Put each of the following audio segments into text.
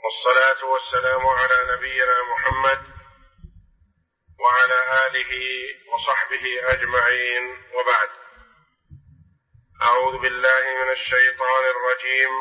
والصلاة والسلام على نبينا محمد وعلى آله وصحبه أجمعين، وبعد. أعوذ بالله من الشيطان الرجيم.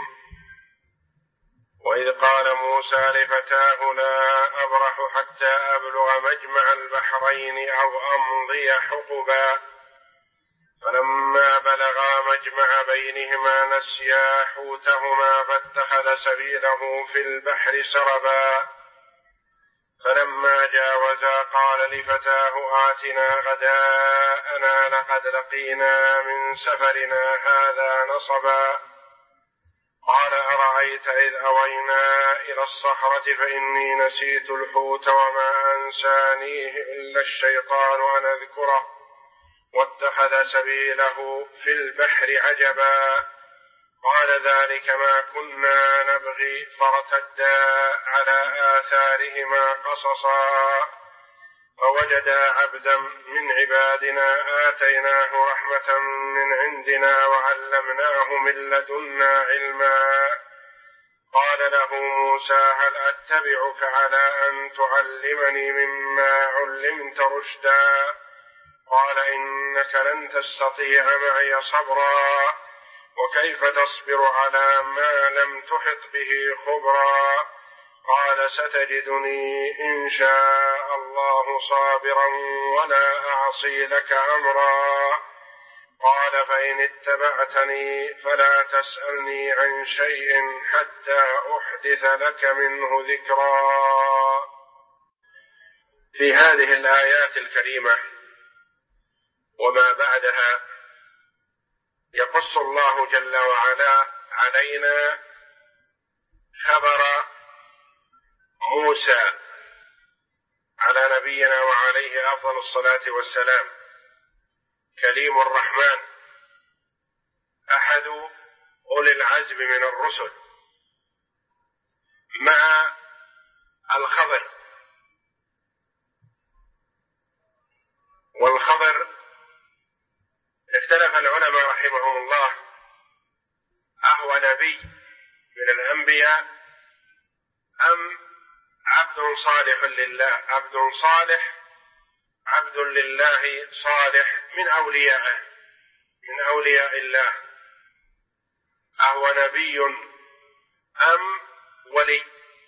وإذ قال موسى لفتاه لا أبرح حتى أبلغ مجمع البحرين أو أمضي حقبا، فلما بلغا مجمع بينهما نسيا حوتهما فاتخذ سبيله في البحر سربا، فلما جاوزا قال لفتاه آتنا غداءنا لقد لقينا من سفرنا هذا نصبا، قال أرأيت إذ أوينا إلى الصخرة فإني نسيت الحوت وما أنسانيه إلا الشيطان أن أذكره واتخذ سبيله في البحر عجبا، قال ذلك ما كنا نبغي فارتدا على آثارهما قصصا، فوجدا عبدا من عبادنا آتيناه رحمة من عندنا وعلمناه من لدنا علما، قال له موسى هل أتبعك على أن تعلمني مما علمت رشدا، قال إنك لن تستطيع معي صبرا، وكيف تصبر على ما لم تحط به خبرا، قال ستجدني إن شاء الله صابرا ولا أعصي لك أمرا، قال فإن اتبعتني فلا تسألني عن شيء حتى أحدث لك منه ذكرا. في هذه الآيات الكريمة وما بعدها يقص الله جل وعلا علينا خبر موسى على نبينا وعليه أفضل الصلاة والسلام، كليم الرحمن، أحد أولي العزم من الرسل، مع الخضر. والخضر اختلف العلماء رحمهم الله أهو نبي من الأنبياء أم عبد صالح لله، عبد لله صالح من أولياء الله، أهو نبي أم ولي.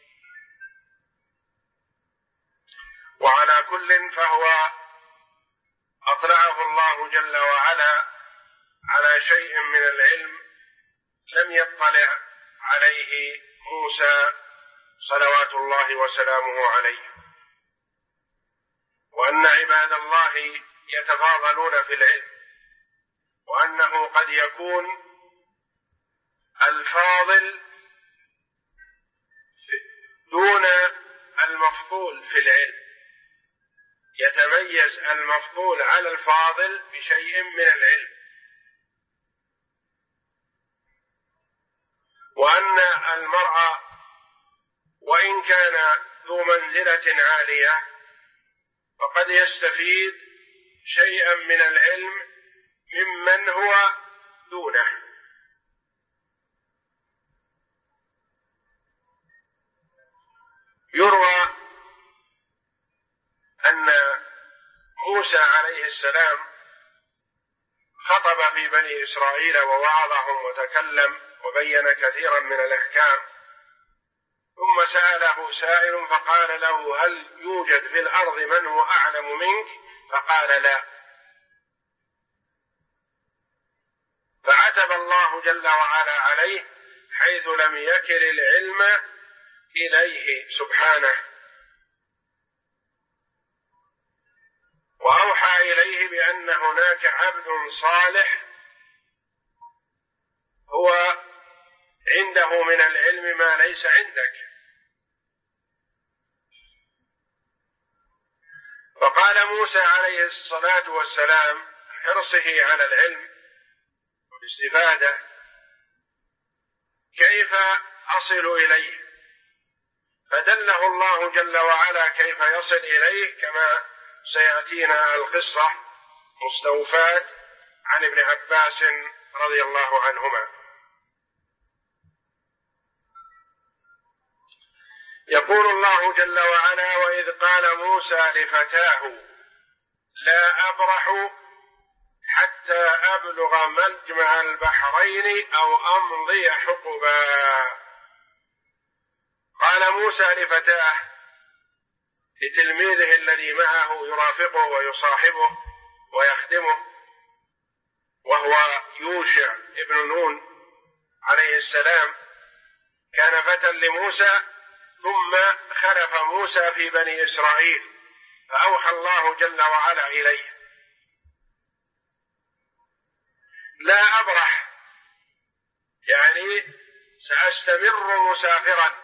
وعلى كل فهو أطلعه الله جل وعلا على شيء من العلم لم يطلع عليه موسى صلوات الله وسلامه عليه، وأن عباد الله يتفاضلون في العلم، وأنه قد يكون الفاضل دون المفضول في العلم، يتميز المفضول على الفاضل بشيء من العلم، وأن المرء وإن كان ذو منزلة عالية فقد يستفيد شيئا من العلم ممن هو دونه. يروى أن موسى عليه السلام خطب في بني إسرائيل ووعظهم وتكلم وبين كثيرا من الأحكام، ثم سأله سائل فقال له هل يوجد في الأرض من هو أعلم منك؟ فقال لا، فعتب الله جل وعلا عليه حيث لم يكل العلم إليه سبحانه، وأوحى إليه بأن هناك عبد صالح هو عنده من العلم ما ليس عندك. فقال موسى عليه الصلاة والسلام حرصه على العلم والاستفادة كيف أصل إليه؟ فدله الله جل وعلا كيف يصل إليه كما سيأتينا القصة مستوفاة عن ابن عباس رضي الله عنهما. يقول الله جل وعلا: وإذ قال موسى لفتاه لا أبرح حتى أبلغ مجمع البحرين أو أمضي حقبا. قال موسى لفتاه، لتلميذه الذي معه يرافقه ويصاحبه ويخدمه، وهو يوشع ابن نون عليه السلام، كان فتى لموسى ثم خلف موسى في بني إسرائيل، فأوحى الله جل وعلا إليه: لا أبرح، يعني سأستمر مسافرا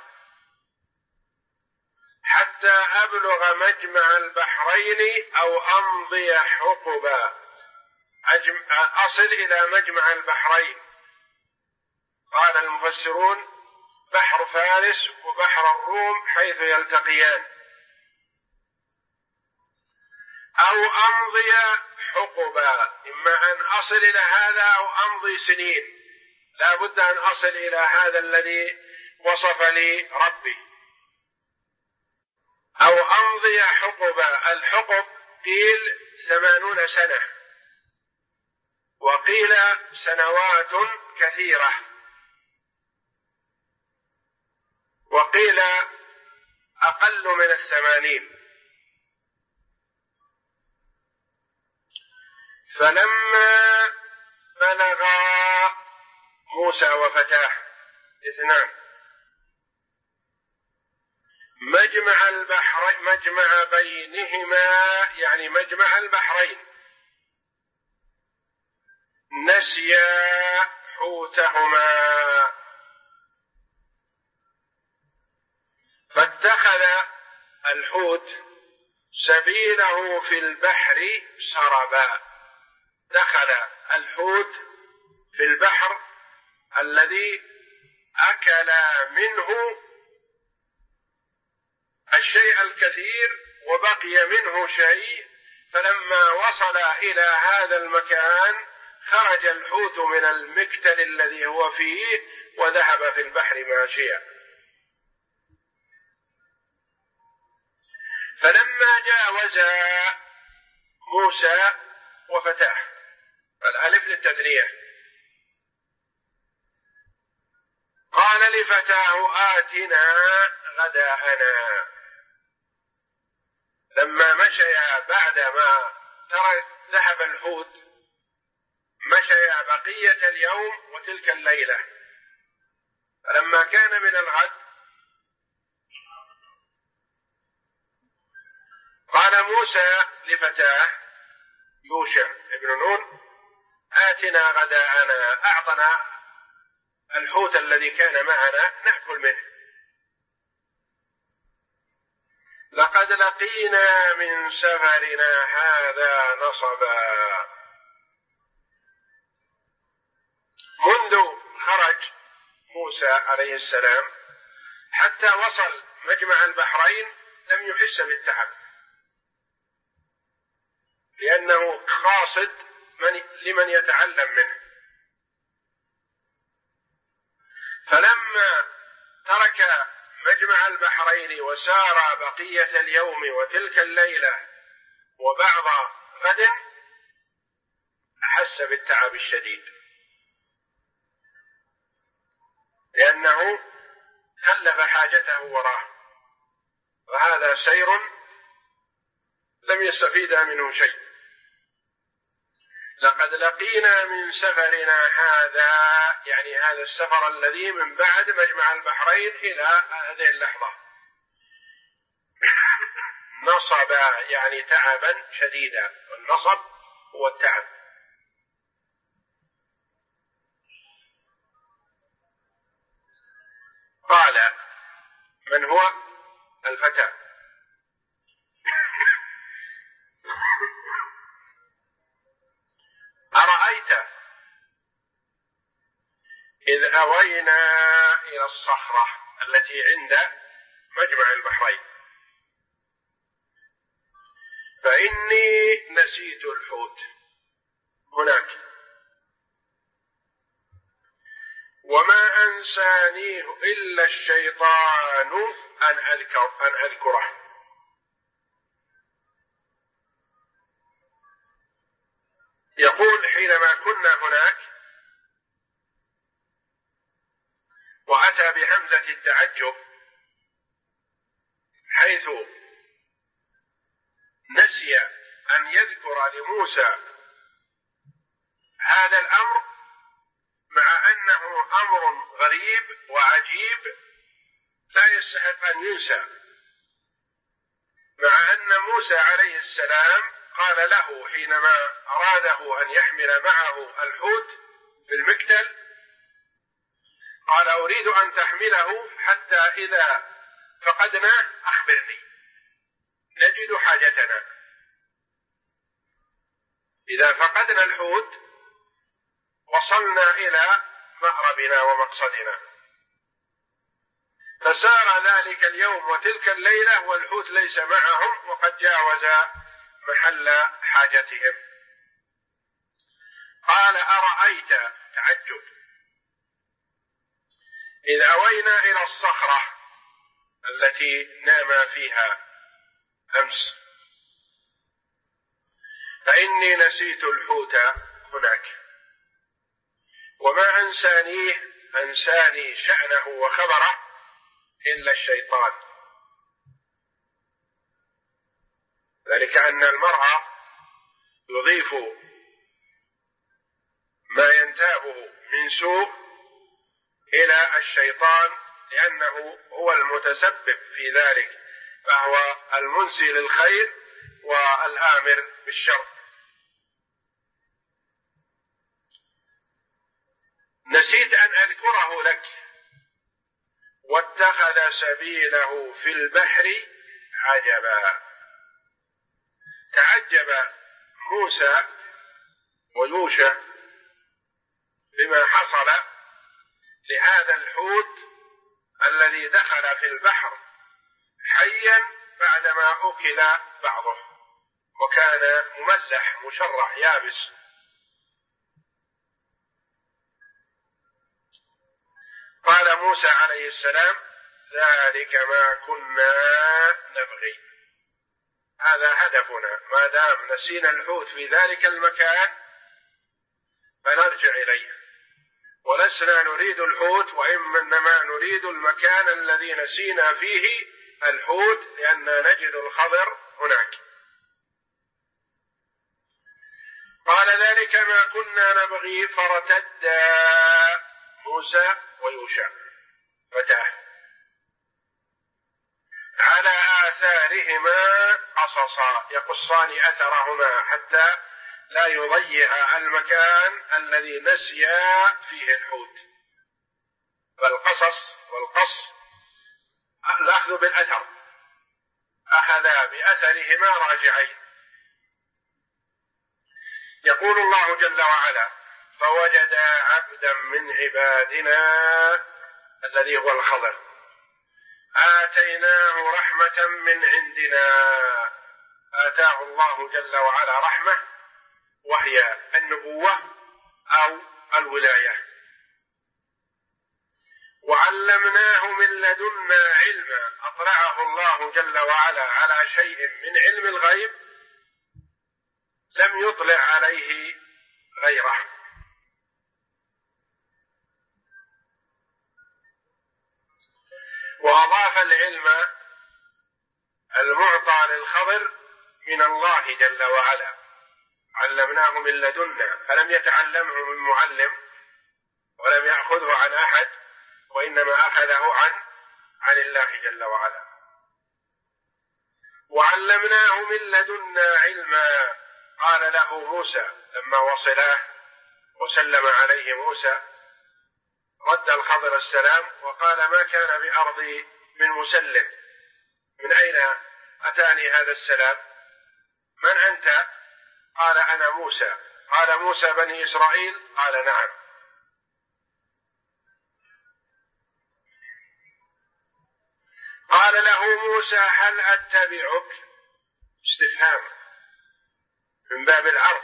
حتى أبلغ مجمع البحرين أو أمضي حقبا، أصل إلى مجمع البحرين. قال المفسرون: بحر فارس وبحر الروم حيث يلتقيان، أو أمضي حقبا، إما أن أصل إلى هذا أو أمضي سنين، لا بد أن أصل إلى هذا الذي وصف لي ربي، أو أمضي حقبا. الحقب قيل 80 سنة، وقيل سنوات كثيرة، وقيل أقل من 80. فلما بلغا موسى وفتاه اثنان مجمع البحرين، مجمع بينهما يعني مجمع البحرين، نسيا حوتهما، فاتخذ الحوت سبيله في البحر سربا. دخل الحوت في البحر الذي أكل منه الشيء الكثير وبقي منه شيء، فلما وصل إلى هذا المكان خرج الحوت من المكتل الذي هو فيه وذهب في البحر ماشيا. فلما جاوزا موسى وفتاه، الألف للتثنية، قال لفتاه آتنا غداءنا. لما مشيا بعد ما ذهب الحوت، مشيا بقية اليوم وتلك الليلة، فلما كان من الغد قال موسى لفتاه يوشع ابن نون: آتنا غداءنا، أعطنا الحوت الذي كان معنا نأكل منه، لقد لقينا من سفرنا هذا نصبا. منذ خرج موسى عليه السلام حتى وصل مجمع البحرين لم يحس بالتعب، لأنه قاصد لمن يتعلم منه. فلما ترك مجمع البحرين وسار بقية اليوم وتلك الليلة وبعض غد، أحس بالتعب الشديد، لأنه كلف حاجته وراه، وهذا سير لم يستفيد منه شيء. لقد لقينا من سفرنا هذا، يعني هذا السفر الذي من بعد مجمع البحرين إلى هذه اللحظة، نصبا يعني تعبا شديدا، والنصب هو التعب. قال: من هو؟ الفتى. أرأيت إذ أوينا إلى الصخرة التي عند مجمع البحرين فإني نسيت الحوت هناك وما أنسانيه إلا الشيطان أن أذكره. يقول حينما كنا هناك وأتى بهمزة التعجب حيث نسي أن يذكر لموسى هذا الأمر، مع أنه أمر غريب وعجيب لا يستحق أن ينسى، مع أن موسى عليه السلام قال له حينما أراده أن يحمل معه الحوت في المكتل، قال أريد أن تحمله حتى إذا فقدناه أخبرني نجد حاجتنا، إذا فقدنا الحوت وصلنا إلى مأربنا ومقصدنا. فسار ذلك اليوم وتلك الليلة والحوت ليس معهم وقد جاوز محل حاجتهم. قال أرأيت، تعجب، إذ أوينا إلى الصخرة التي نام فيها أمس فإني نسيت الحوت هناك وما أنساني شأنه وخبره إلا الشيطان. ذلك أن المرء يضيف ما ينتابه من سوء إلى الشيطان لأنه هو المتسبب في ذلك، فهو المنسي للخير والآمر بالشر. نسيت أن أذكره لك واتخذ سبيله في البحر عجبا. تعجب موسى ويوشع بما حصل لهذا الحوت الذي دخل في البحر حيا بعدما أكل بعضه وكان مملح مشرح يابس. قال موسى عليه السلام ذلك ما كنا نبغي، هذا هدفنا، ما دام نسينا الحوت في ذلك المكان فنرجع إليه، ولسنا نريد الحوت وإنما نريد المكان الذي نسينا فيه الحوت لأننا نجد الخضر هناك. قال ذلك ما كنا نبغي فارتدا موسى ويوشع فتاه على آثارهما قصصا، يقصان أثرهما حتى لا يضيع المكان الذي نسيا فيه الحوت. فالقصص والقص الأخذ بالأثر، أخذا بأثرهما راجعين. يقول الله جل وعلا فوجدا عبدا من عبادنا الذي هو الخضر آتيناه رحمة من عندنا. آتاه الله جل وعلا رحمة وهي النبوة أو الولاية، وعلمناه من لدنا علما، أطلعه الله جل وعلا على شيء من علم الغيب لم يطلع عليه غيره. وأضاف العلم المعطى للخضر من الله جل وعلا، علمناه من لدنا، فلم يتعلمه من معلم ولم يأخذه عن أحد وإنما أخذه عن الله جل وعلا. وعلمناه من لدنا علما. قال له موسى لما وصلاه وسلم عليه موسى رد الخضر السلام وقال ما كان بأرضي من مسلم، من أين أتاني هذا السلام؟ من أنت؟ قال أنا موسى. قال موسى بني إسرائيل؟ قال نعم. قال له موسى هل أتبعك؟ استفهام من باب العرض،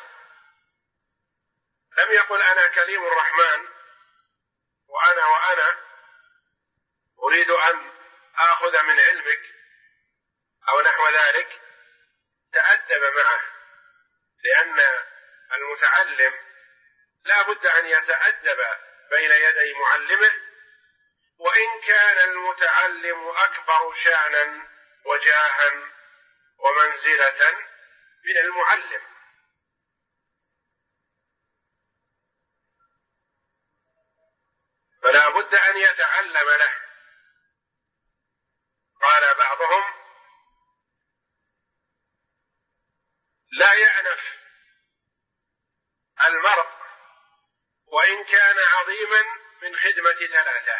لم يقل أنا كليم الرحمن وأنا أريد أن آخذ من علمك أو نحو ذلك تأدب معه، لأن المتعلم لا بد أن يتأدب بين يدي معلمه، وإن كان المتعلم أكبر شأنا وجاها ومنزلة من المعلم. فلا بد أن يتعلم له. قال بعضهم: لا يأنف المرء وإن كان عظيما من خدمة ثلاثة: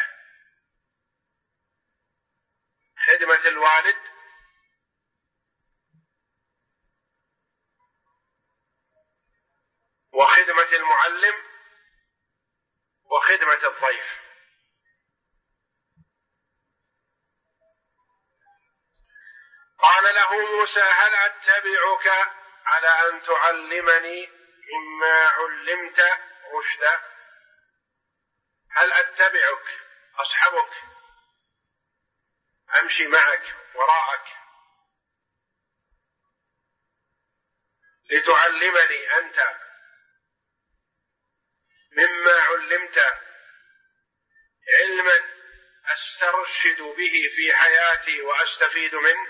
خدمة الوالد، وخدمة المعلم، وخدمة الضيف. قال له موسى: هل أتبعك على أن تعلمني مما علمت رشدا؟ هل أتبعك، أصحبك، أمشي معك وراءك لتعلمني أنت مما علمت علما أسترشد به في حياتي وأستفيد منه؟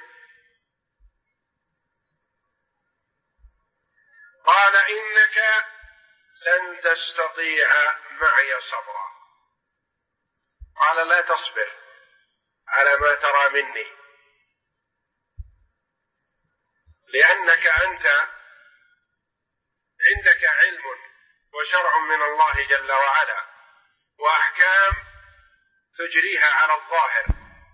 قال: إنك لن تستطيع معي صبرا. قال: لا تصبر على ما ترى مني، لأنك أنت عندك علم وشرع من الله جل وعلا وأحكام تجريها على الظاهر،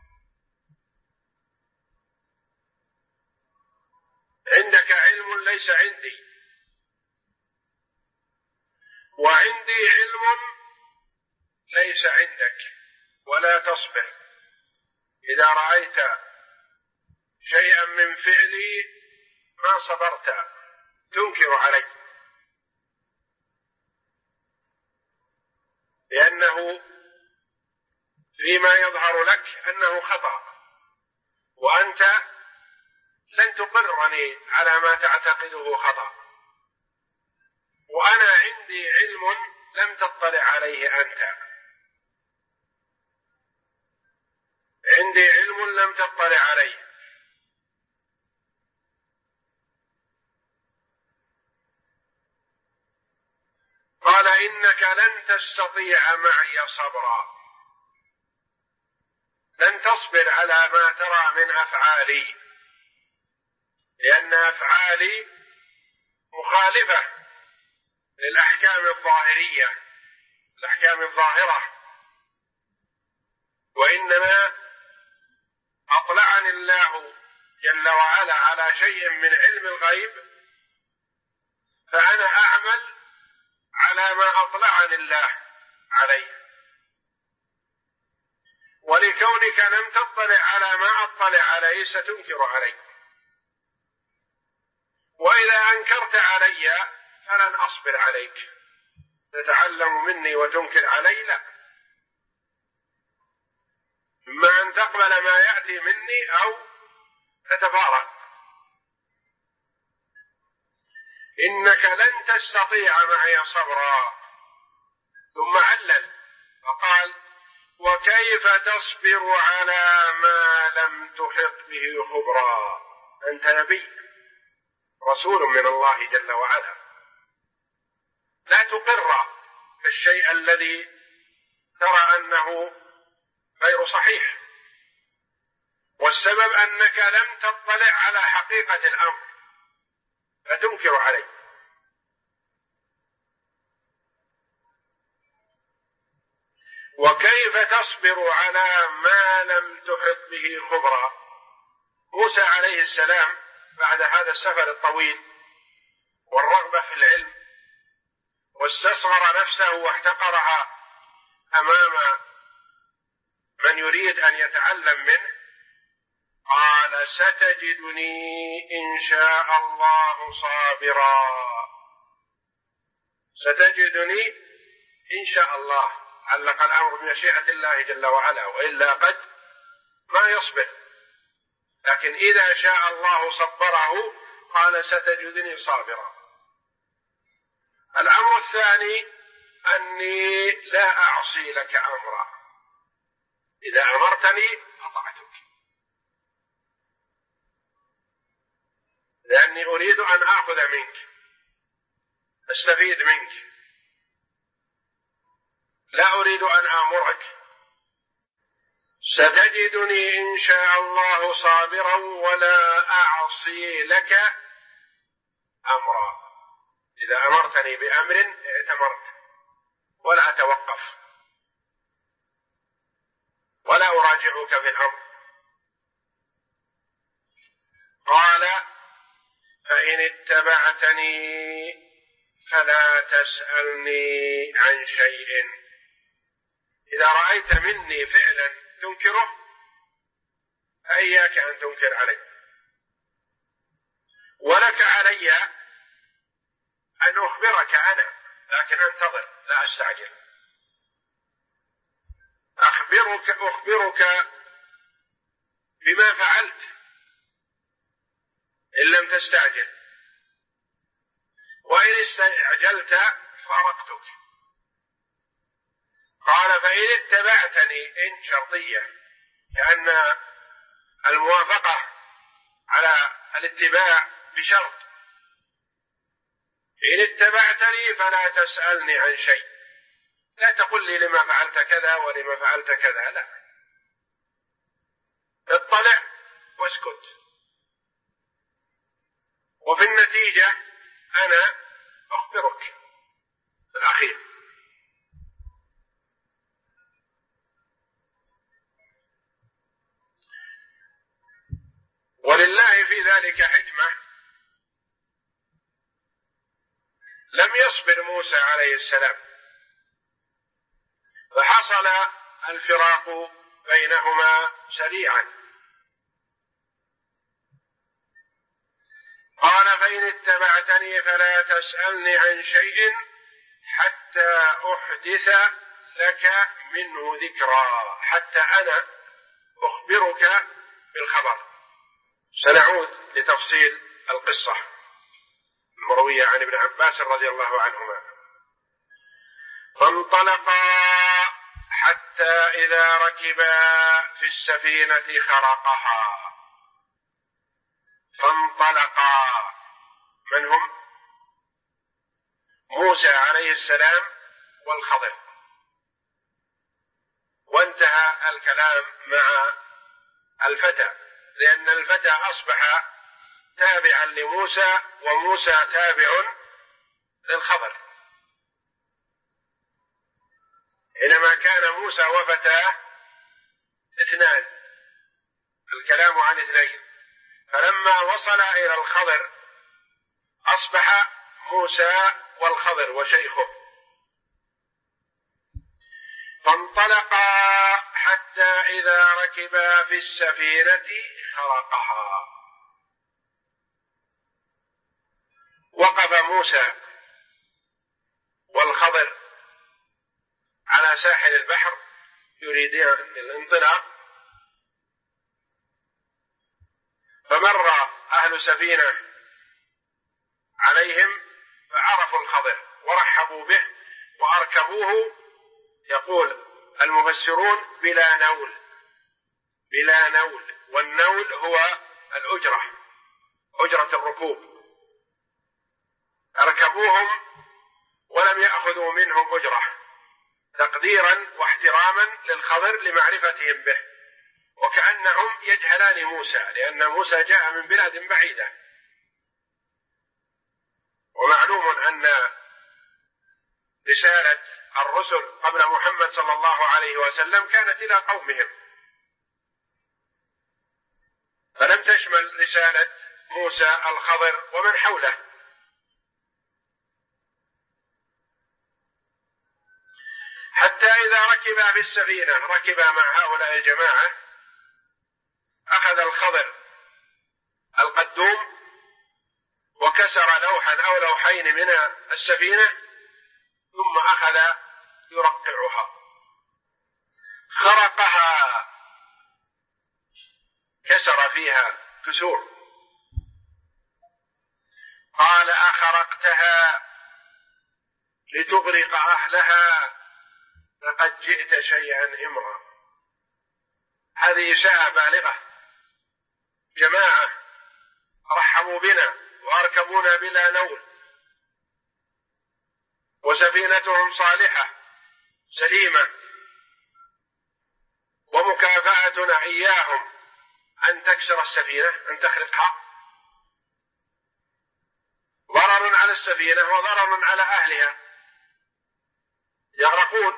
عندك علم ليس عندي، وعندي علم ليس عندك، ولا تصبر. إذا رأيت شيئا من فعلي ما صبرت، تنكر علي، لأنه فيما يظهر لك أنه خطأ، وأنت لن تقرني على ما تعتقده خطأ، وأنا عندي علم لم تطلع عليه أنت، عندي علم لم تطلع عليه. قال: إنك لن تستطيع معي صبرا، لن تصبر على ما ترى من أفعالي، لأن أفعالي مخالفة للأحكام الظاهرية، الأحكام الظاهرة، وإنما أطلعني الله جل وعلا على شيء من علم الغيب، فأنا أعمل على ما أطلعني الله عليه، ولكونك لم تطلع على ما أطلع عليه ستنكر علي، وإذا أنكرت علي فلن أصبر عليك، تتعلم مني وتنكر علي، لا، إما أن تقبل ما يأتي مني أو تتفارق. إنك لن تستطيع معي صبرا. ثم علل فقال: وكيف تصبر على ما لم تحط به خبرا؟ أنت نبي رسول من الله جل وعلا، لا تقر الشيء الذي ترى أنه غير صحيح، والسبب أنك لم تطلع على حقيقة الأمر فتنكر عليه. وكيف تصبر على ما لم تحط به خبرا؟ موسى عليه السلام بعد هذا السفر الطويل والرغبة في العلم، واستصغر نفسه واحتقرها أمام من يريد أن يتعلم منه، قال: ستجدني إن شاء الله صابرا. ستجدني إن شاء الله، علق الأمر بمشيئة الله جل وعلا، وإلا قد ما يصبر، لكن إذا شاء الله صبره، قال ستجدني صابرا. الأمر الثاني أني لا أعصي لك أمرا، إذا أمرتني أطعتك، لأني أريد أن آخذ منك، أستفيد منك، لا أريد أن آمرك. ستجدني إن شاء الله صابرا ولا أعصي لك أمرا. إذا أمرتني بأمر ائتمرت ولا أتوقف ولا أراجعك في الأمر. قال فإن اتبعتني فلا تسألني عن شيء. إذا رأيت مني فعلا تنكره فإياك أن تنكر علي، ولك علي أن أخبرك أنا، لكن أنتظر لا أستعجل. أخبرك بما فعلت إن لم تستعجل، وإن استعجلت فارقتك. قال فإن اتبعتني، إن شرطية، لأن الموافقة على الاتباع بشرط. إن اتبعتني فلا تسألني عن شيء، لا تقل لي لما فعلت كذا ولما فعلت كذا، لا، اطلع واسكت، وفي النتيجة أنا أخبرك في الأخير. ولله في ذلك حكمة. لم يصبر موسى عليه السلام، فحصل الفراق بينهما سريعا. قال فإن اتبعتني فلا تسألني عن شيء حتى أحدث لك منه ذكرى، حتى أنا أخبرك بالخبر. سنعود لتفصيل القصة المروية عن ابن عباس رضي الله عنهما. فانطلقا حتى إذا ركبا في السفينة خرقها. فانطلقا، من هم؟ موسى عليه السلام والخضر. وانتهى الكلام مع الفتى، لأن الفتى أصبح تابعا لموسى وموسى تابع للخضر. حينما كان موسى وفتاه اثنان، الكلام عن اثنين، فلما وصل إلى الخضر أصبح موسى والخضر وشيخه. فانطلقا حتى إذا ركبا في السفينة خرقها. وقف موسى والخضر على ساحل البحر يريدان الانطلاق، فمر أهل سفينة عليهم فعرفوا الخضر ورحبوا به وأركبوه. يقول المفسرون بلا نول، بلا نول، والنول هو الأجرة، أجرة الركوب. أركبوهم ولم يأخذوا منهم أجرة، تقديرا واحتراما للخضر لمعرفتهم به، وكأنهم يجهلان موسى، لأن موسى جاء من بلاد بعيدة. ومعلوم أن رسالة الرسل قبل محمد صلى الله عليه وسلم كانت إلى قومهم، فلم تشمل رسالة موسى الخضر ومن حوله. حتى إذا ركبا في السفينة، ركبا مع هؤلاء الجماعة، أخذ الخضر القدوم وكسر لوحا أو لوحين من السفينة، ثم أخذ يرقعها. خرقها كسر فيها كسور. قال أخرقتها لتغرق أهلها لقد جئت شيئا إمرا. هذه إساءة بالغة. جماعة رحبوا بنا وأركبونا بلا نول، وسفينتهم صالحة سليمة، ومكافأتنا إياهم أن تكسر السفينة، أن تخرقها. ضرر على السفينة وضرر على أهلها، يغرقون.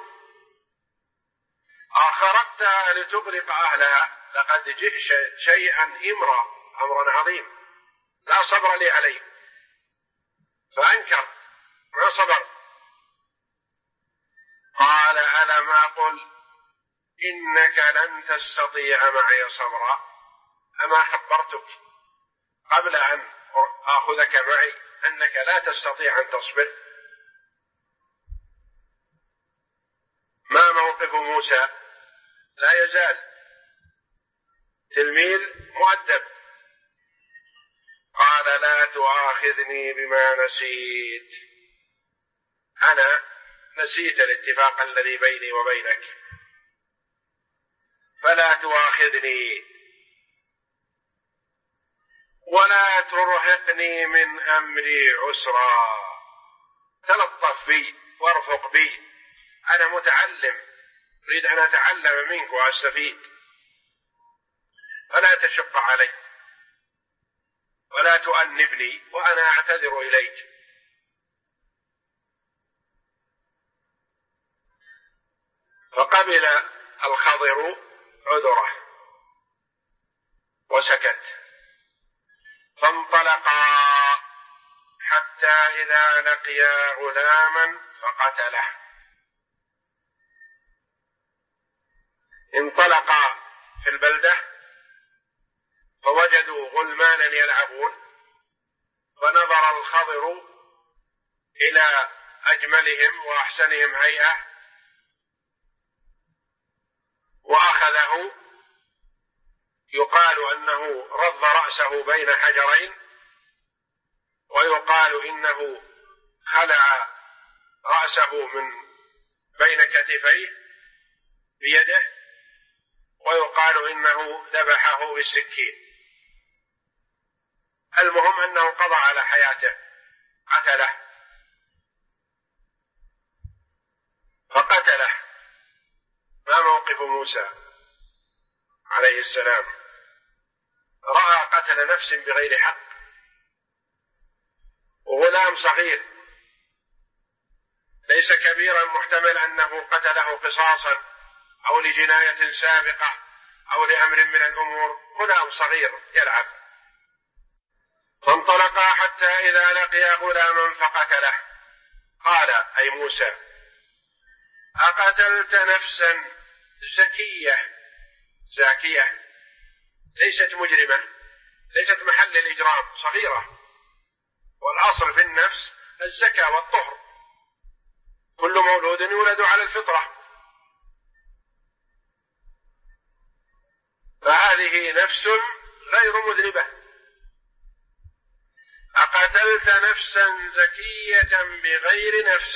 أخرقتها لتغرق أهلها لقد جئت شيئا إمرا، أمرا عظيم لا صبر لي عليه. فأنكر ما صبر. قال ألم أقل إنك لن تستطيع معي صبرا؟ أما خبرتك قبل أن آخذك معي أنك لا تستطيع أن تصبر؟ ما موقف موسى؟ لا يزال تلميذ مؤدب. قال لا تؤاخذني بما نسيت، أنا نسيت الاتفاق الذي بيني وبينك، فلا تؤاخذني ولا ترهقني من أمري عسرا. تلطف بي وارفق بي، أنا متعلم، أريد أن أتعلم منك وأستفيد، فلا تشق علي ولا تؤنبني وأنا أعتذر إليك. فقبل الخضر عذره وسكت. فانطلقا حتى إذا لقيا غلاما فقتله. انطلقا في البلدة فوجدوا غلمانا يلعبون، فنظر الخضر إلى أجملهم وأحسنهم هيئة وأخذه. يقال أنه رض رأسه بين حجرين، ويقال إنه خلع رأسه من بين كتفيه بيده، ويقال إنه ذبحه بالسكين. المهم أنه قضى على حياته، قتله فقتله. ما موقف موسى عليه السلام؟ رأى قتل نفس بغير حق، وغلام صغير ليس كبيرا محتمل أنه قتله قصاصا أو لجناية سابقة أو لأمر من الأمور، غلام صغير يلعب. فانطلقا حتى إذا لقيا غلاما فقتله. قال أي موسى أقتلت نفسا زاكية ليست مجرمة، ليست محل الإجرام، صغيرة، والأصل في النفس الزكاة والطهر، كل مولود يولد على الفطرة، فهذه نفس غير مذنبة. أقتلت نفسا زكية بغير نفس،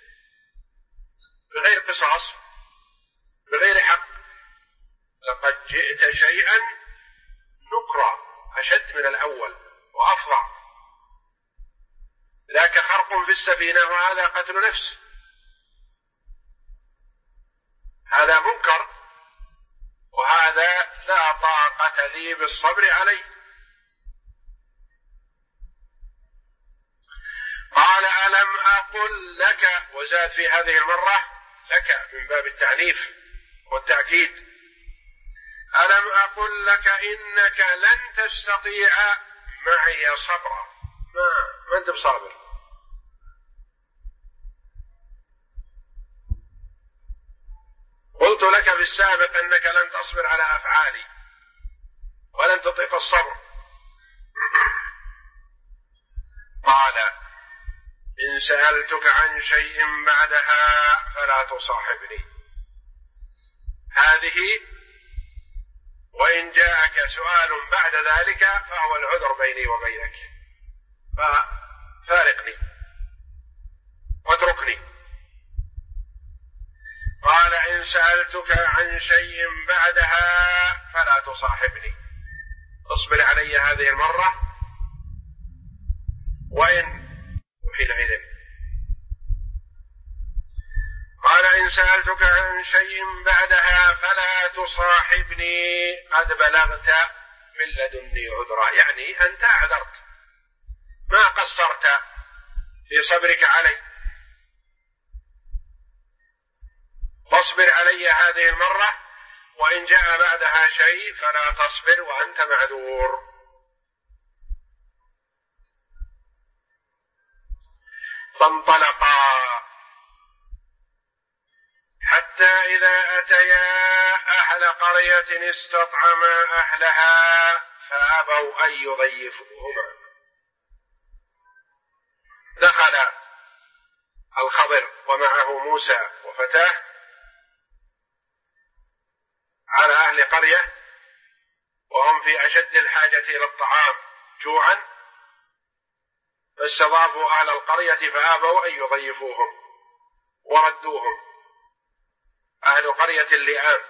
بغير قصاص، بغير حق، لقد جئت شيئا نكرا، أشد من الأول وأفظع. ذاك خرق في السفينة وهذا قتل نفس، هذا منكر، وهذا لا طاقة لي بالصبر عليه. قال ألم أقل لك، وزاد في هذه المرة لك من باب التعنيف والتأكيد، ألم أقل لك إنك لن تستطيع معي صبرا؟ ما أنت بصابر. قلت لك في السابق أنك لن تصبر على أفعالي ولن تطيق الصبر. قال إن سألتك عن شيء بعدها فلا تصاحبني. هذه وإن جاءك سؤال بعد ذلك فهو العذر بيني وبينك، ففارقني واتركني. قال إن سألتك عن شيء بعدها فلا تصاحبني، اصبر علي هذه المرة، وإن حينئذ. قال إن سألتك عن شيء بعدها فلا تصاحبني قد بلغت من لدني عذرا، يعني أنت أعذرت، ما قصرت في صبرك علي، فاصبر علي هذه المرة، وإن جاء بعدها شيء فلا تصبر وأنت معذور. فانطلقا حتى إذا أتيا أهل قرية استطعما أهلها فأبوا أن يضيفوهما. دخل الخضر ومعه موسى وفتاه على أهل قرية وهم في أشد الحاجة إلى الطعام جوعا، فاستضافوا أهل القرية فأبوا أن يضيفوهم وردوهم، أهل قرية اللئام،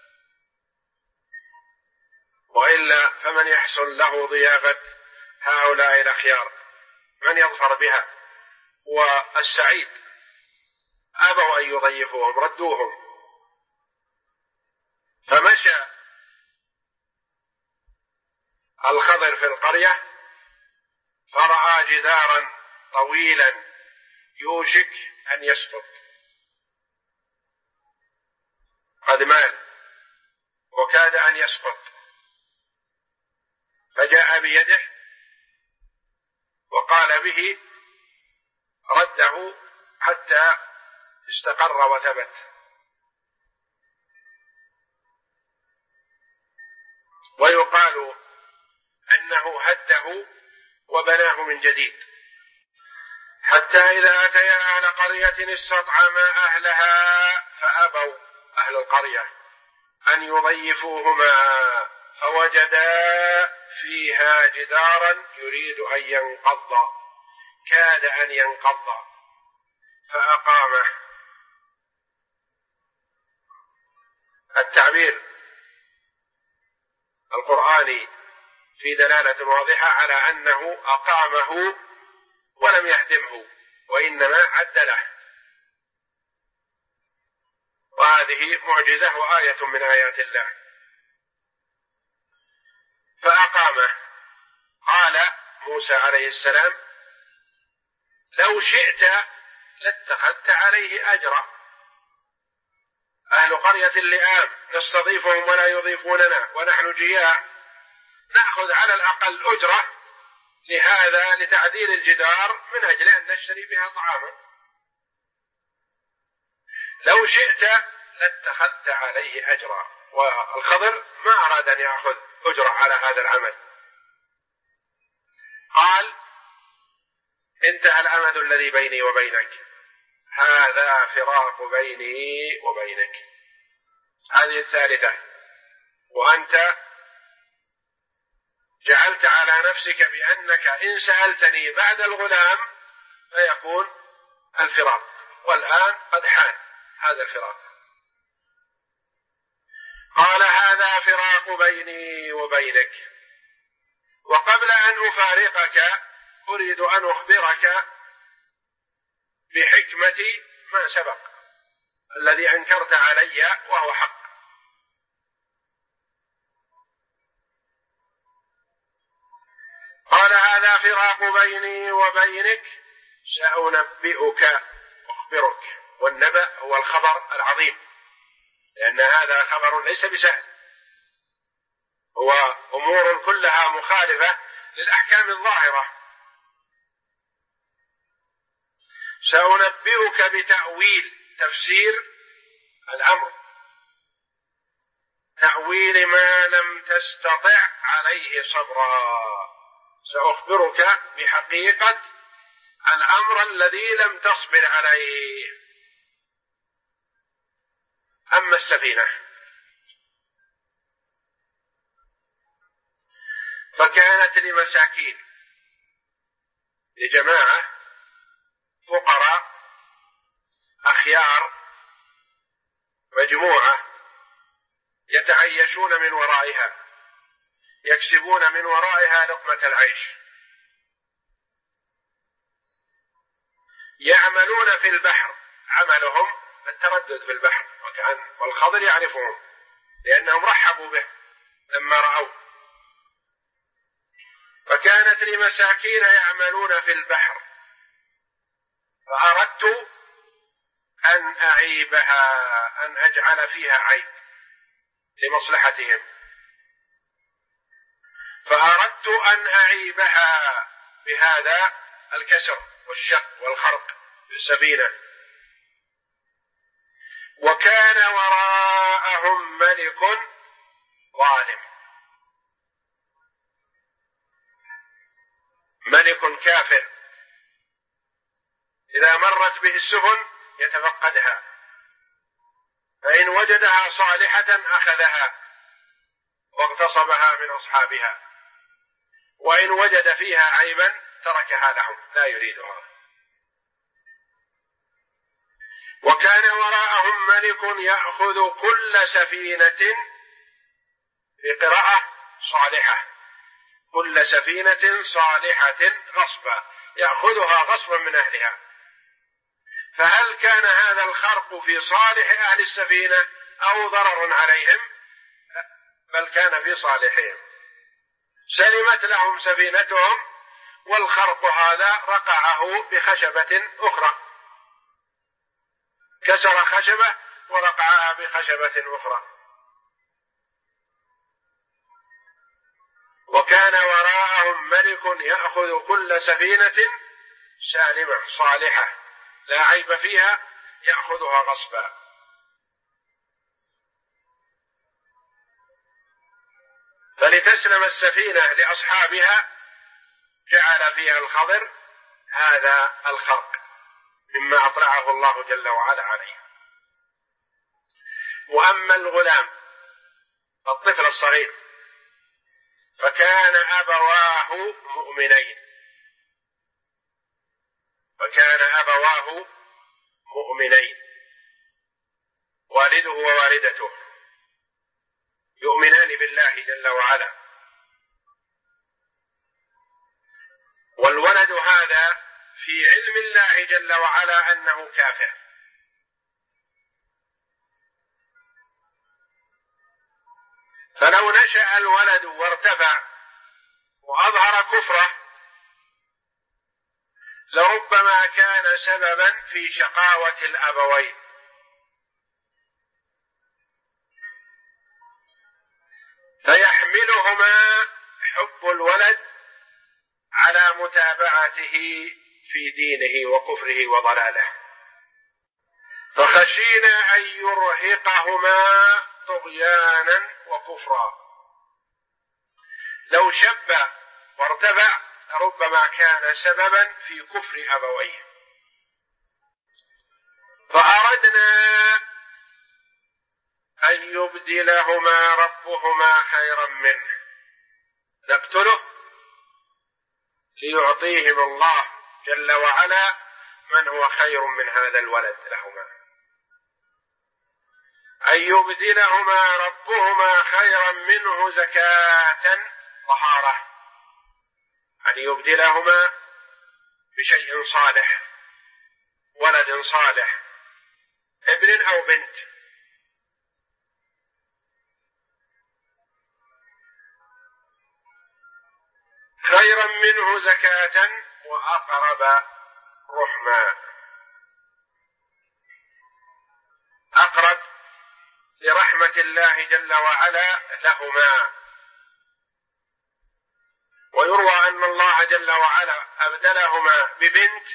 وإلا فمن يحصل له ضيافة هؤلاء الأخيار، من يظفر بها والسعيد، أبوا أن يضيفوهم ردوهم. فمشى الخضر في القرية فرأى جدارا طويلا يوشك أن يسقط، قد مال وكاد أن يسقط، فجاء بيده وقال به رده حتى استقر وثبت. ويقال أنه هده وبناه من جديد. حتى إذا أتيا أهل قرية استطعما أهلها فأبوا أهل القرية أن يضيفوهما، فوجدا فيها جدارا يريد أن ينقض، كاد أن ينقض فأقامه. التعبير القرآني في دلالة واضحة على أنه أقامه ولم يهدمه، وإنما عدله، وهذه معجزة وآية من آيات الله. فأقامه. قال موسى عليه السلام لو شئت لاتخذت عليه أجرا، أهل قرية اللئام نستضيفهم ولا يضيفوننا ونحن جياع، نأخذ على الأقل أجرة لهذا لتعديل الجدار من أجل أن نشتري بها طعاما. لو شئت لاتخذت عليه أجرا، والخضر ما أراد أن يأخذ أجرة على هذا العمل. قال انتهى الأمد الذي بيني وبينك، هذا فراق بيني وبينك. هذه الثالثة. وأنت جعلت على نفسك بأنك إن سألتني بعد الغلام فيكون الفراق، والآن قد حان هذا الفراق. قال هذا فراق بيني وبينك، وقبل أن أفارقك أريد أن أخبرك بحكمة ما سبق الذي أنكرت علي وهو حق. قال هذا فراق بيني وبينك سأنبئك أخبرك، والنبأ هو الخبر العظيم، لأن هذا خبر ليس بسهل، هو أمور كلها مخالفة للأحكام الظاهرة. سأنبئك بتأويل، تفسير الأمر، تأويل ما لم تستطع عليه صبرا. سأخبرك بحقيقة الأمر الذي لم تصبر عليه. أما السفينة لمساكين، لجماعة فقراء أخيار، مجموعة يتعيشون من ورائها، يكسبون من ورائها لقمة العيش، يعملون في البحر، عملهم التردد في البحر، والخضر يعرفهم لأنهم رحبوا به لما رأوه. فكانت لمساكين يعملون في البحر فأردت أن أعيبها، أن أجعل فيها عيب لمصلحتهم، فأردت أن أعيبها بهذا الكسر والشق والخرق في السفينة. وكان وراءهم ملك ظالم، ملك كافر، إذا مرت به السفن يتفقدها، فإن وجدها صالحة أخذها واغتصبها من أصحابها، وإن وجد فيها عيبا تركها لهم لا يريدها. وكان وراءهم ملك يأخذ كل سفينة، في قراءة صالحة، كل سفينة صالحة غصبا، يأخذها غصبا من أهلها. فهل كان هذا الخرق في صالح أهل السفينة أو ضرر عليهم؟ بل كان في صالحهم، سلمت لهم سفينتهم، والخرق هذا رقعه بخشبة أخرى، كسر خشبة ورقعها بخشبة أخرى. وكان وراءهم ملك يأخذ كل سفينة سالمة صالحة لا عيب فيها، يأخذها غصبا. فلتسلم السفينة لأصحابها جعل فيها الخضر هذا الخرق مما أطلعه الله جل وعلا عليه. وأما الغلام الطفل الصغير فكان أبواه مؤمنين، والده ووالدته يؤمنان بالله جل وعلا، والولد هذا في علم الله جل وعلا أنه كافر، فلو نشأ الولد وارتفع وأظهر كفره لربما كان سببا في شقاوة الأبوين، فيحملهما حب الولد على متابعته في دينه وكفره وضلاله، فخشينا أن يرهقهما طغيانا وكفرا. لو شب وارتفع ربما كان سببا في كفر أبويه، فأردنا أن يبدلهما ربهما خيرا منه، نقتله ليعطيهم الله جل وعلا من هو خير من هذا الولد لهما، أن يبدلهما ربهما خيرا منه زكاة طهارة، أن يبدلهما بشيء صالح، ولد صالح، ابن أو بنت، خيرا منه زكاة وأقرب رحما، أقرب لرحمة الله جل وعلا لهما. ويروى أن الله جل وعلا أبدلهما ببنت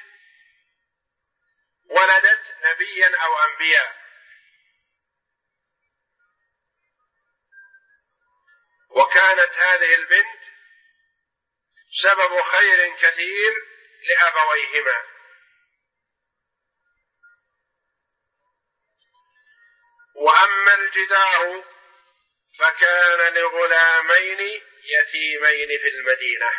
ولدت نبيا أو أنبياء، وكانت هذه البنت سبب خير كثير لأبويهما. وأما الجدار فكان لغلامين يتيمين في المدينة،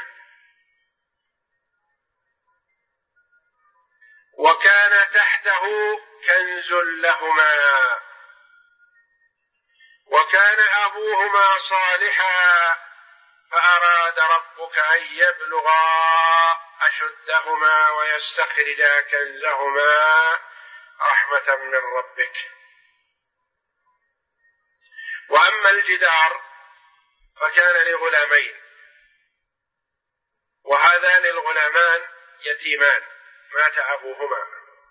وكان تحته كنز لهما، وكان أبوهما صالحا، فأراد ربك أن يبلغا أشدهما ويستخرجا كنزهما رحمة من ربك. وأما الجدار فكان لغلامين، وهذان الغلامان يتيمان مات أبوهما،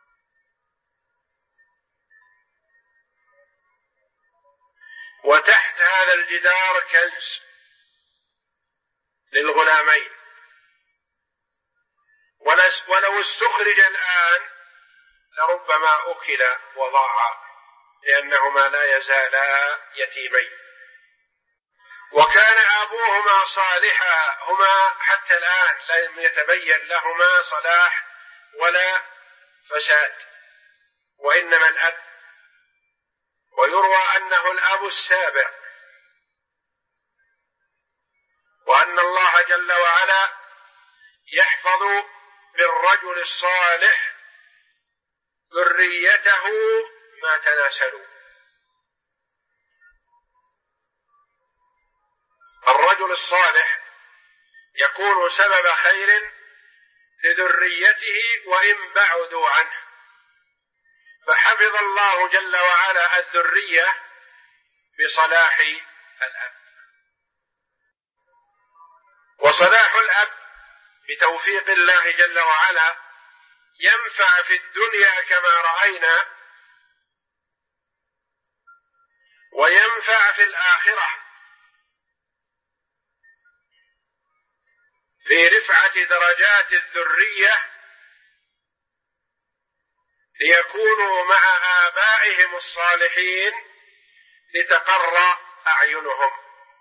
وتحت هذا الجدار كنز للغلامين، ولو استخرج الآن لربما أكل وضاع، لأنهما لا يزالا يتيمين. وكان أبوهما صالحا، هما حتى الآن لم يتبين لهما صلاح ولا فساد، وإنما الأب، ويروى أنه الأب السابع، وأن الله جل وعلا يحفظ بالرجل الصالح ذريته ما تناسلوا. الرجل الصالح يكون سبب خير لذريته وإن بعدوا عنه، فحفظ الله جل وعلا الذرية بصلاح الأب. وصلاح الأب بتوفيق الله جل وعلا ينفع في الدنيا كما رأينا، وينفع في الآخرة في رفعة درجات الذرية، ليكونوا مع آبائهم الصالحين لتقر أعينهم.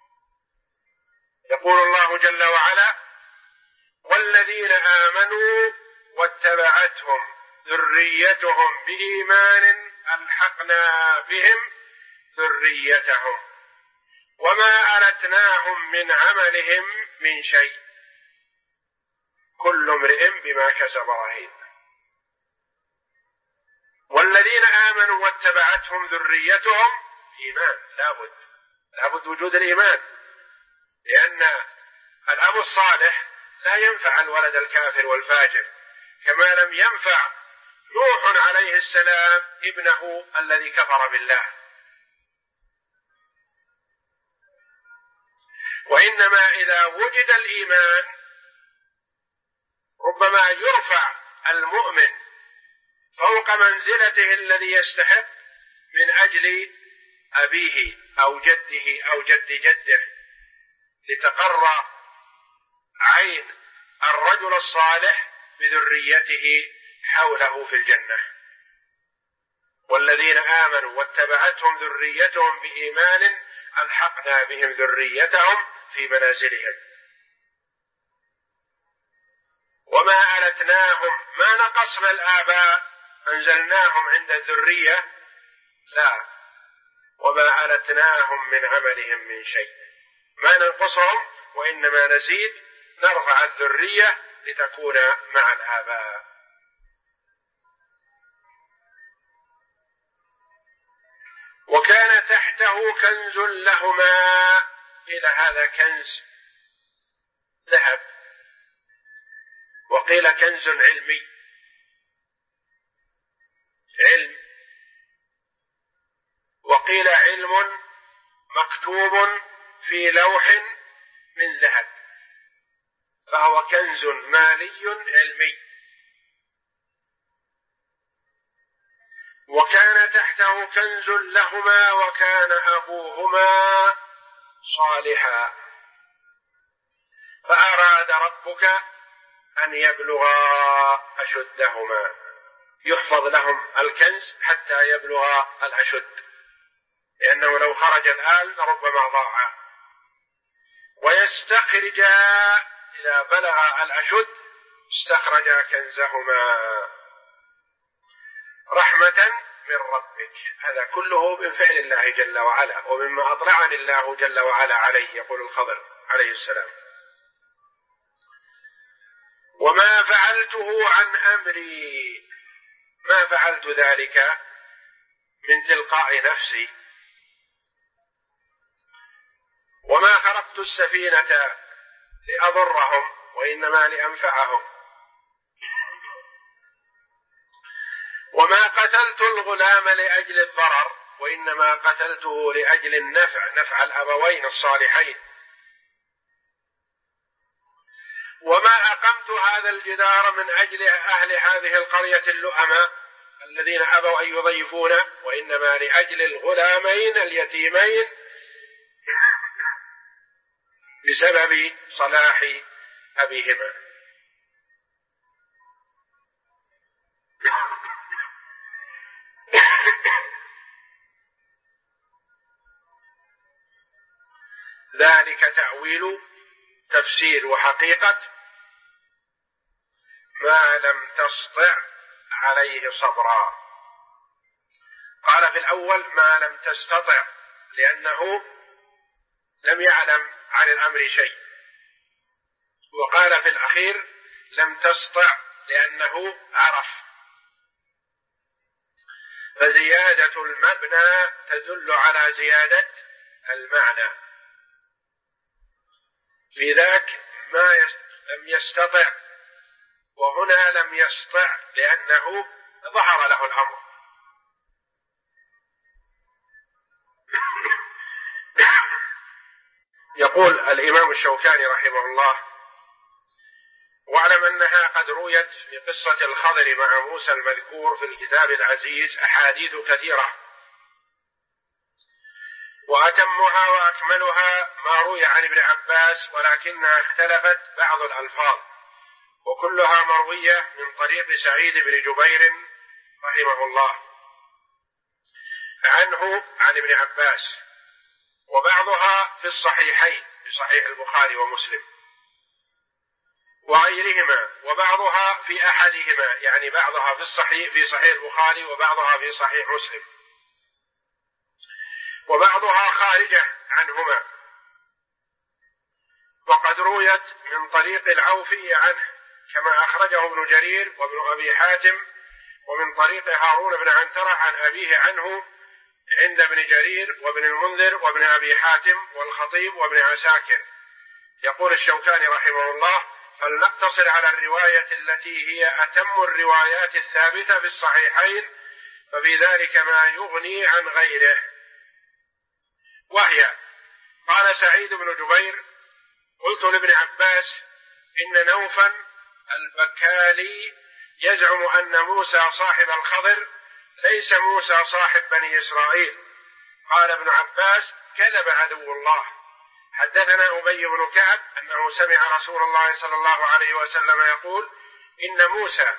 يقول الله جل وعلا: والذين آمنوا واتبعتهم ذريتهم بإيمان ألحقنا بهم ذريتهم وما ألتناهم من عملهم من شيء كل امرئ بما كسب رهين. والذين آمنوا واتبعتهم ذريتهم إيمان، لابد وجود الإيمان، لأن الأب الصالح لا ينفع الولد الكافر والفاجر، كما لم ينفع نوح عليه السلام ابنه الذي كفر بالله. وإنما إذا وجد الإيمان ربما يرفع المؤمن فوق منزلته الذي يستحق من أجل أبيه أو جده أو جد جده، لتقر عين الرجل الصالح بذريته حوله في الجنة. والذين آمنوا واتبعتهم ذريتهم بإيمان ألحقنا بهم ذريتهم في منازلهم وما ألتناهم، ما نقصنا الآباء أنزلناهم عند الذرية، لا، وما ألتناهم من عملهم من شيء، ما ننقصهم وإنما نزيد، نرفع الذرية لتكون مع الآباء. وكان تحته كنز لهما، قيل هذا كنز ذهب، وقيل كنز علمي، علم، وقيل علم مكتوب في لوح من ذهب، فهو كنز مالي علمي. وكان تحته كنز لهما وكان أبوهما صالحا، فأراد ربك أن يبلغا أشدهما، يحفظ لهم الكنز حتى يبلغا الأشد، لأنه لو خرج الآن لربما ضاع، ويستخرجا إذا بلغ الأشد استخرجا كنزهما رحمة من ربك. هذا كله من فعل الله جل وعلا، ومما أطلعني الله جل وعلا عليه. يقول الخضر: عليه السلام. وما فعلته عن أمري، ما فعلت ذلك من تلقاء نفسي، وما خرقت السفينة لأضرهم وإنما لأنفعهم، وما قتلت الغلام لأجل الضرر وإنما قتلته لأجل النفع، نفع الأبوين الصالحين، وما أقمت هذا الجدار من أجل أهل هذه القرية اللؤماء الذين أبوا أن يضيفونه، وإنما لأجل الغلامين اليتيمين بسبب صلاح أبيهما. ذلك تأويل تفسير وحقيقة ما لم تسطع عليه صبرا. قال في الأول ما لم تستطع لأنه لم يعلم عن الأمر شيء، وقال في الأخير لم تسطع لأنه عرف. فزيادة المبنى تدل على زيادة المعنى، في ذاك ما لم يستطع، وهنا لم يستطع لأنه ظهر له الأمر. يقول الإمام الشوكاني رحمه الله: واعلم أنها قد رويت في قصة الخضر مع موسى المذكور في الكتاب العزيز أحاديث كثيرة، وأتمها وأكملها ما روي عن ابن عباس، ولكنها اختلفت بعض الألفاظ، وكلها مروية من طريق سعيد بن جبير رحمه الله عنه عن ابن عباس، وبعضها في الصحيحين في صحيح البخاري ومسلم وغيرهما، وبعضها في أحدهما، يعني بعضها في صحيح البخاري وبعضها في صحيح مسلم، وبعضها خارجة عنهما. وقد رويت من طريق العوفي عنه كما أخرجه ابن جرير وابن أبي حاتم، ومن طريق هارون بن عنترة عن أبيه عنه عند ابن جرير وابن المنذر وابن أبي حاتم والخطيب وابن عساكر. يقول الشوكاني رحمه الله: فلنقتصر على الرواية التي هي أتم الروايات الثابتة في الصحيحين، ففي ذلك ما يغني عن غيره. وهي: قال سعيد بن جبير: قلت لابن عباس إن نوفا البكالي يزعم أن موسى صاحب الخضر ليس موسى صاحب بني إسرائيل. قال ابن عباس: كذب عدو الله. حدثنا أبي بن كعب أنه سمع رسول الله صلى الله عليه وسلم يقول: إن موسى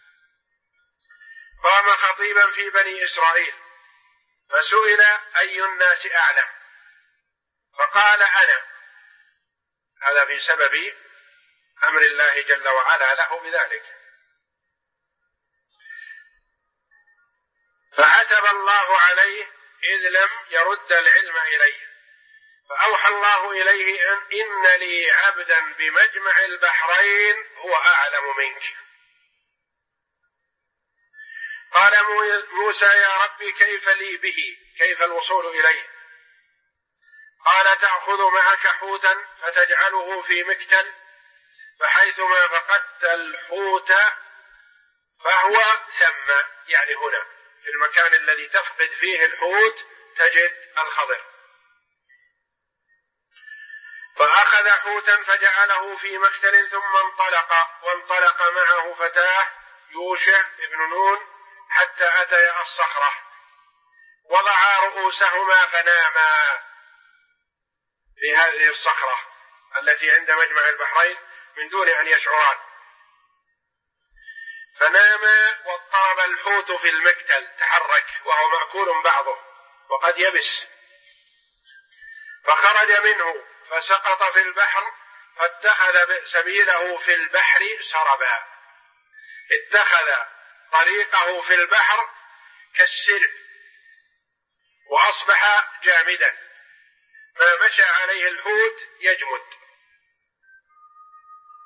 قام خطيبا في بني إسرائيل فسئل أي الناس أعلم فقال أنا. هذا بسبب أمر الله جل وعلا له بذلك. فعتب الله عليه إذ لم يرد العلم إليه، فأوحى الله إليه إن لي عبدا بمجمع البحرين هو أعلم منك. قال موسى: يا ربي كيف لي به؟ كيف الوصول إليه؟ قال: تأخذ معك حوتا فتجعله في مكتل، فحيثما فقدت الحوت فهو ثم، يعني هنا في المكان الذي تفقد فيه الحوت تجد الخضر. فأخذ حوتا فجعله في مكتل ثم وانطلق معه فتاه يوشع بن نون حتى أتيا الصخرة، وضعا رؤوسهما فناما في هذه الصخرة التي عند مجمع البحرين من دون أن يشعران، فناما واضطرب الحوت في المكتل، تحرك وهو مأكول بعضه وقد يبس، فخرج منه فسقط في البحر، فاتخذ سبيله في البحر سربا، اتخذ طريقه في البحر كالسرب، وأصبح جامدا، ما مشى عليه الحوت يجمد.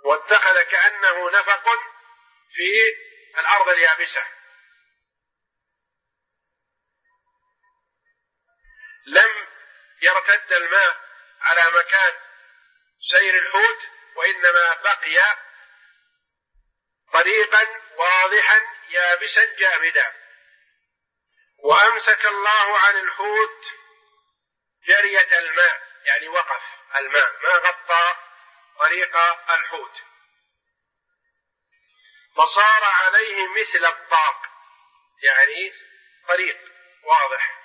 واتخذ كأنه نفق في الأرض اليابسة. لم يرتد الماء على مكان سير الحوت، وإنما بقي طريقا واضحا يابسا جامدا. وأمسك الله عن الحوت جرية الماء، يعني وقف الماء، ما غطى طريق الحوت، فصار عليه مثل الطاق، يعني طريق واضح.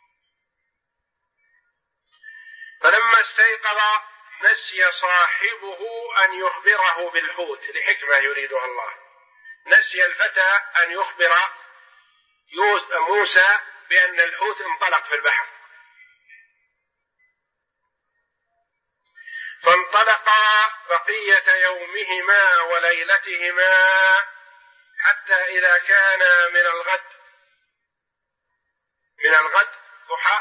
فلما استيقظ نسي صاحبه أن يخبره بالحوت، لحكمة يريدها الله. نسي الفتى أن يخبر موسى بأن الحوت انطلق في البحر، فانطلقا بقية يومهما وليلتهما حتى إذا كان من الغد ضحى،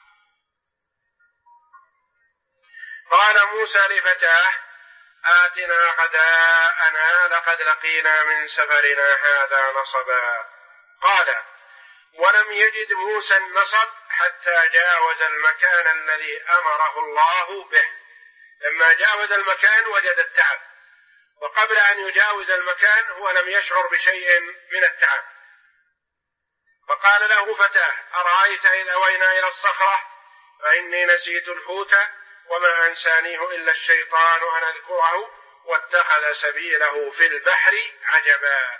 قال موسى لفتاه: آتنا غداءنا لقد لقينا من سفرنا هذا نصبا. قال: ولم يجد موسى النصب حتى جاوز المكان الذي أمره الله به. لما جاوز المكان وجد التعب، وقبل أن يجاوز المكان هو لم يشعر بشيء من التعب. فقال له فتاه: أرأيت إذ أوينا إلى الصخرة فإني نسيت الحوت وما أنسانيه إلا الشيطان أن أذكره واتخذ سبيله في البحر عجبا.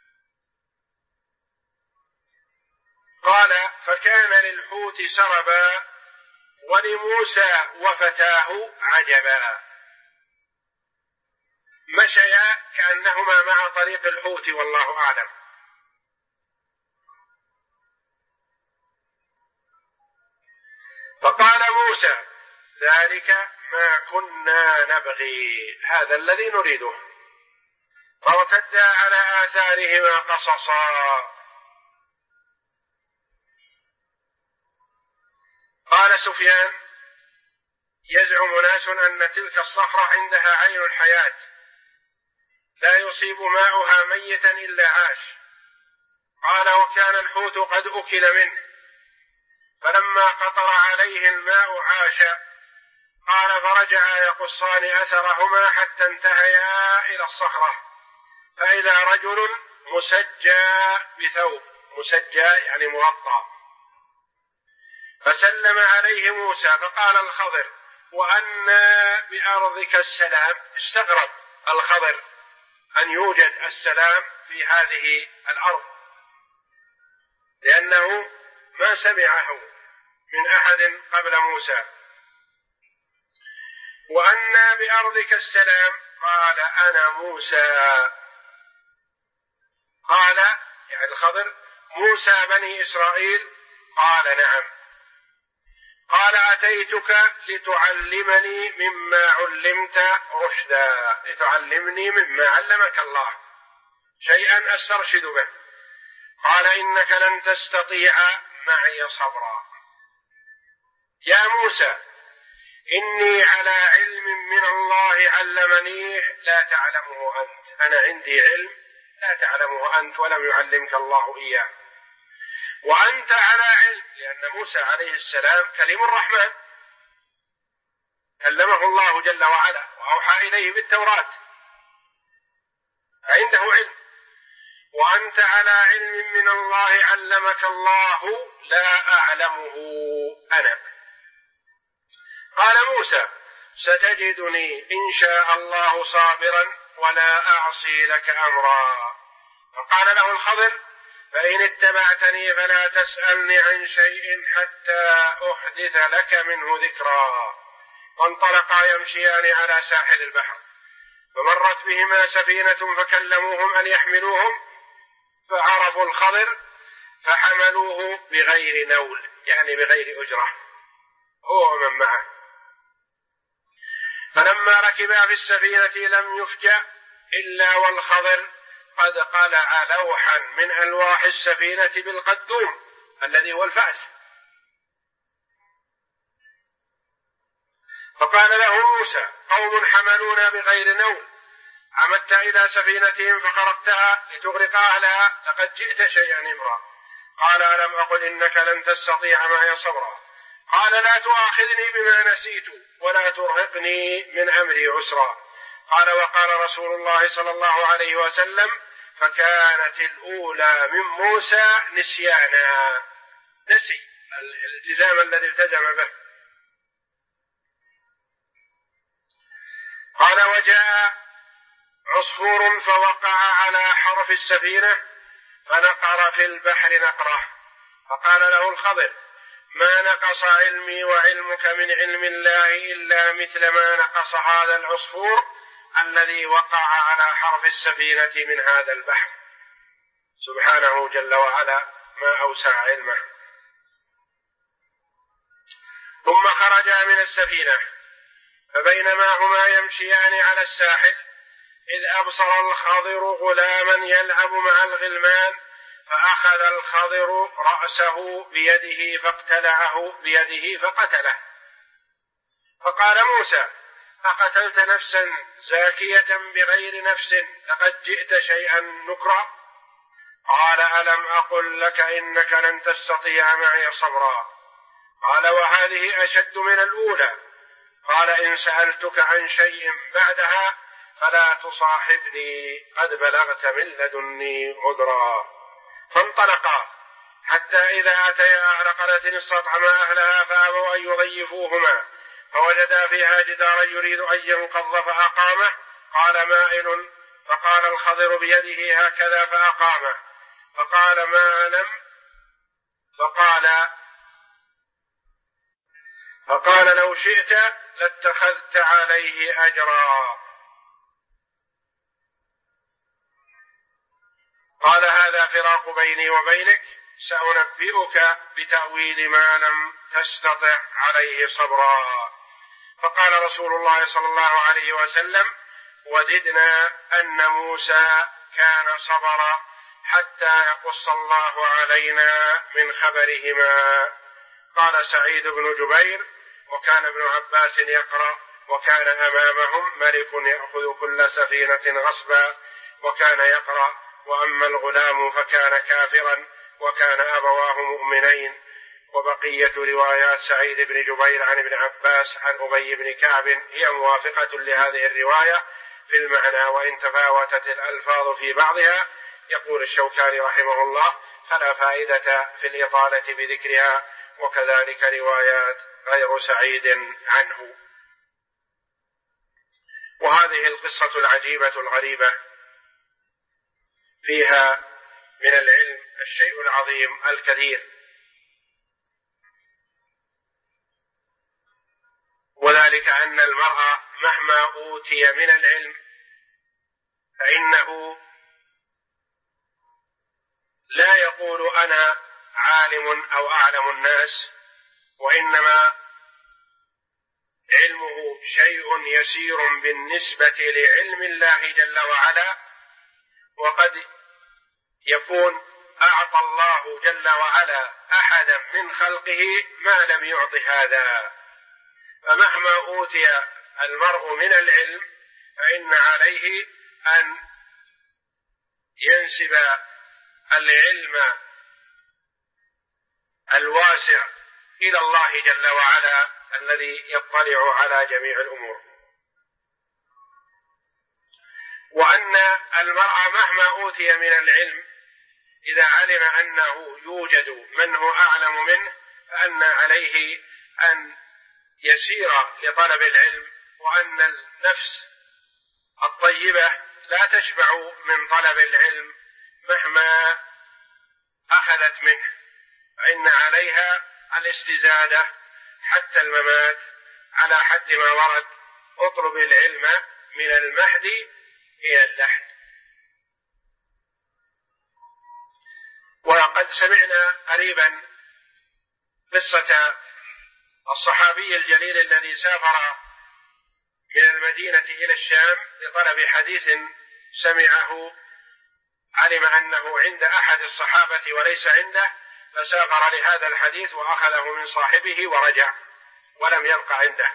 قال: فكان للحوت سربا ولموسى وفتاه عجبا. مشيا كأنهما مع طريق الحوت، والله أعلم. فقال موسى: ذلك ما كنا نبغي، هذا الذي نريده. فارتدا على آثارهما قصصا. قال سفيان: يزعم ناس أن تلك الصخرة عندها عين الحياة لا يصيب ماؤها ميتا إلا عاش. قال: وكان الحوت قد أكل منه، فلما قطر عليه الماء عاش. قال: فرجعا يقصان أثرهما حتى انتهيا إلى الصخرة، فإذا رجل مسجى بثوب، مسجى يعني مغطى، فسلم عليه موسى. فقال الخضر: وأنى بأرضك السلام. استغرب الخضر أن يوجد السلام في هذه الأرض، لأنه ما سمعه من أحد قبل موسى. وأنى بأرضك السلام. قال: أنا موسى. قال يعني الخضر: موسى بني إسرائيل؟ قال: نعم. قال: أتيتك لتعلمني مما علمت رشدا، لتعلمني مما علمك الله، شيئا أسترشد به. قال: إنك لن تستطيع معي صبرا. يا موسى، إني على علم من الله علمني لا تعلمه أنت. أنا عندي علم لا تعلمه أنت ولم يعلمك الله إياه، وأنت على علم، لأن موسى عليه السلام كليم الرحمن، كلمه الله جل وعلا وأوحى إليه بالتوراة، فعنده علم. وأنت على علم من الله علمك الله لا أعلمه أنا. قال موسى: ستجدني إن شاء الله صابرا ولا أعصي لك أمرا. فقال له الخضر: فإن اتبعتني فلا تسألني عن شيء حتى أحدث لك منه ذكرا. وانطلقا يمشيان على ساحل البحر، فمرت بهما سفينة فكلموهم أن يحملوهم، فعرفوا الخضر فحملوه بغير نول، يعني بغير أجرة، هو ومن معه. فلما ركبا في السفينة لم يفجأ إلا والخضر قد قلع لوحا من ألواح السفينة بالقدوم الذي هو الفأس. فقال له موسى: قوم حملونا بغير نول عمدت إلى سفينتهم فخرقتها لتغرق أهلها لقد جئت شيئا إمرا. قال ألم أقل إنك لن تستطيع معي صبرا. قال لا تؤاخذني بما نسيت ولا ترهقني من أمري عسرا. قال وقال رسول الله صلى الله عليه وسلم فكانت الأولى من موسى نسيانا، نسي الالتزام الذي التزم به. قال وجاء عصفور فوقع على حرف السفينة فنقر في البحر نقره. فقال له الخضر ما نقص علمي وعلمك من علم الله إلا مثل ما نقص هذا العصفور الذي وقع على حرف السفينة من هذا البحر. سبحانه جل وعلا ما أوسع علمه. ثم خرجا من السفينة فبينما هما يمشيان على الساحل إذ أبصر الخضر غلاما يلعب مع الغلمان فأخذ الخضر رأسه بيده فاقتلعه بيده فقتله. فقال موسى أقتلت نفسا زاكية بغير نفس لقد جئت شيئا نكرا. قال ألم أقل لك إنك لن تستطيع معي صبرا. قال وهذه أشد من الأولى. قال إن سألتك عن شيء بعدها فلا تصاحبني قد بلغت من لدني عذرا. فانطلقا حتى إذا أتيا أهل قرية استطعما أهلها فأبوا أن يضيفوهما فوجدا فيها جدارا يريد أن ينقض فأقامه. قال مائل فقال الخضر بيده هكذا فأقامه. فقال ما لم فقال لو شئت لاتخذت عليه أجرا. قال هذا فراق بيني وبينك سأنبئك بتأويل ما لم تستطع عليه صبرا. فقال رسول الله صلى الله عليه وسلم وددنا أن موسى كان صبر حتى يقص الله علينا من خبرهما. قال سعيد بن جبير وكان ابن عباس يقرأ وكان أمامهم ملك يأخذ كل سفينة غصبا وكان يقرأ وأما الغلام فكان كافرا وكان أبواه مؤمنين. وبقية روايات سعيد بن جبير عن ابن عباس عن أبي بن كعب هي موافقة لهذه الرواية في المعنى وإن تفاوتت الألفاظ في بعضها. يقول الشوكاني رحمه الله فلا فائدة في الإطالة بذكرها وكذلك روايات غير سعيد عنه. وهذه القصة العجيبة الغريبة فيها من العلم الشيء العظيم الكثير، وذلك أن المرء مهما أوتي من العلم فإنه لا يقول أنا عالم أو أعلم الناس، وإنما علمه شيء يسير بالنسبة لعلم الله جل وعلا. وقد يكون أعطى الله جل وعلا أحدا من خلقه ما لم يعط هذا. فمهما أوتي المرء من العلم فإن عليه أن ينسب العلم الواسع إلى الله جل وعلا الذي يطلع على جميع الأمور. وأن المرء مهما أوتي من العلم إذا علم أنه يوجد من هو أعلم منه فأن عليه أن يسير لطلب العلم، وأن النفس الطيبة لا تشبع من طلب العلم مهما أخذت منه، فإن عليها الاستزادة حتى الممات على حد ما ورد اطلب العلم من المهد إلى اللحد. وقد سمعنا قريبا قصة الصحابي الجليل الذي سافر من المدينة إلى الشام لطلب حديث سمعه، علم أنه عند أحد الصحابة وليس عنده، فسافر لهذا الحديث وأخذه من صاحبه ورجع ولم يبق عنده.